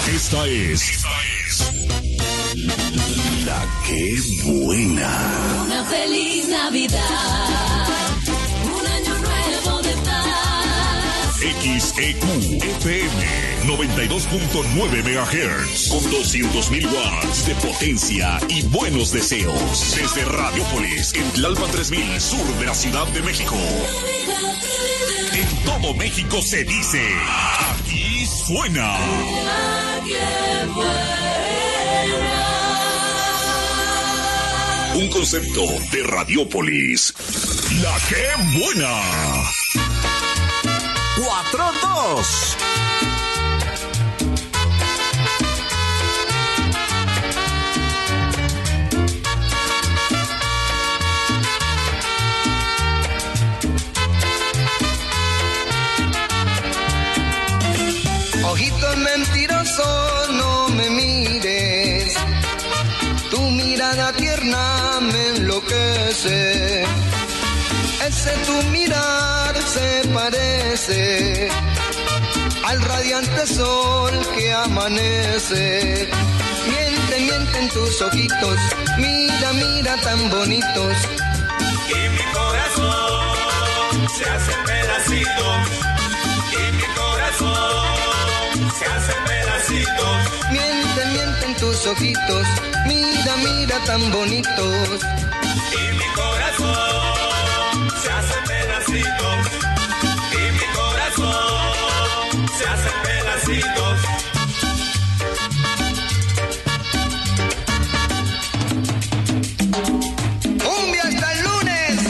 Esta es La Qué Buena. Una feliz Navidad, un año nuevo de paz. XEQ FM 92.9 MHz con 200.000 watts de potencia y buenos deseos. Desde Radiopolis, en Tlalpan 3000, sur de la Ciudad de México. En todo México se dice, aquí suena La Qué Buena. Un concepto de Radiopolis. La Qué Buena. 4-2. Ojito mentiroso, no me mires. Tu mirada tierna me enloquece. Ese tu mirar se parece al radiante sol que amanece. Miente, miente en tus ojitos, mira, mira tan bonitos. Y mi corazón se hace pedacitos. Y mi corazón se hace pedacitos. Miente, miente en tus ojitos, mira, mira tan bonitos. Y mi corazón se hace pedacitos. Y mi corazón se hace pedacitos. ¡Cumbia hasta el lunes!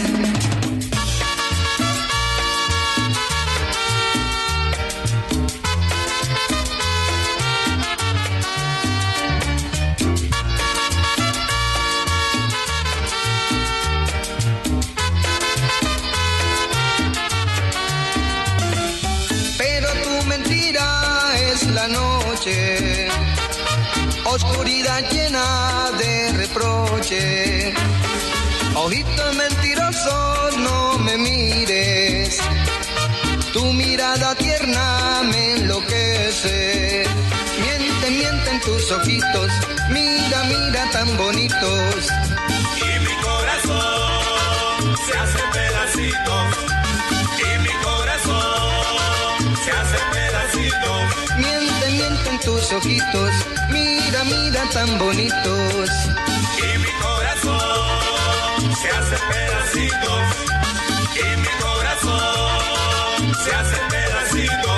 Pero tu mentira es la noche, oscuridad llena de reproche. Ojitos mentirosos, no me mires. Tu mirada tierna me enloquece. Miente, miente en tus ojitos, mira, mira tan bonitos. Y mi corazón se hace pedacitos. Y mi corazón se hace pedacitos. Miente, miente en tus ojitos, mira, mira tan bonitos. Y mi corazón se hace pedacitos. Y mi corazón se hace pedacitos.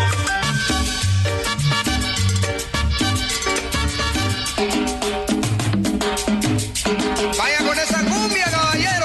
Vaya con esa cumbia, caballero.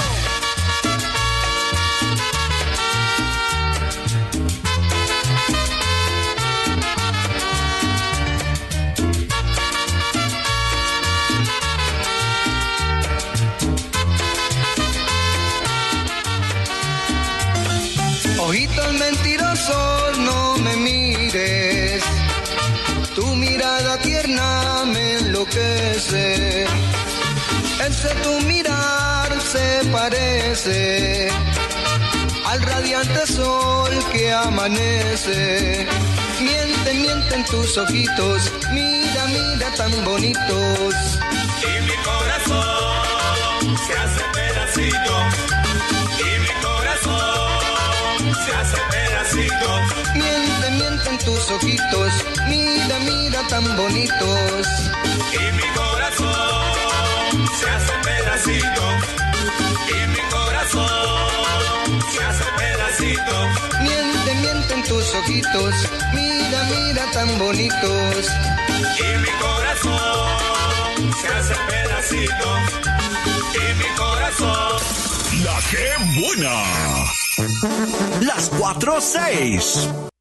Ojitos mentirosos, no me mires. Tu mirada tierna me enloquece. Ese tu mirar se parece al radiante sol que amanece. Miente, miente en tus ojitos, mira, mira tan bonitos. Y mi corazón se hace pedacitos. Y mi corazón se hace pedacitos. Miente, miente en tus ojitos, mira, mira tan bonitos. Y mi corazón se hace pedacitos. Y mi corazón se hace pedacitos. Miente, miente en tus ojitos, mira, mira tan bonitos. Y mi corazón se hace pedacitos. Y mi corazón. La Qué Buena. Las 4-6.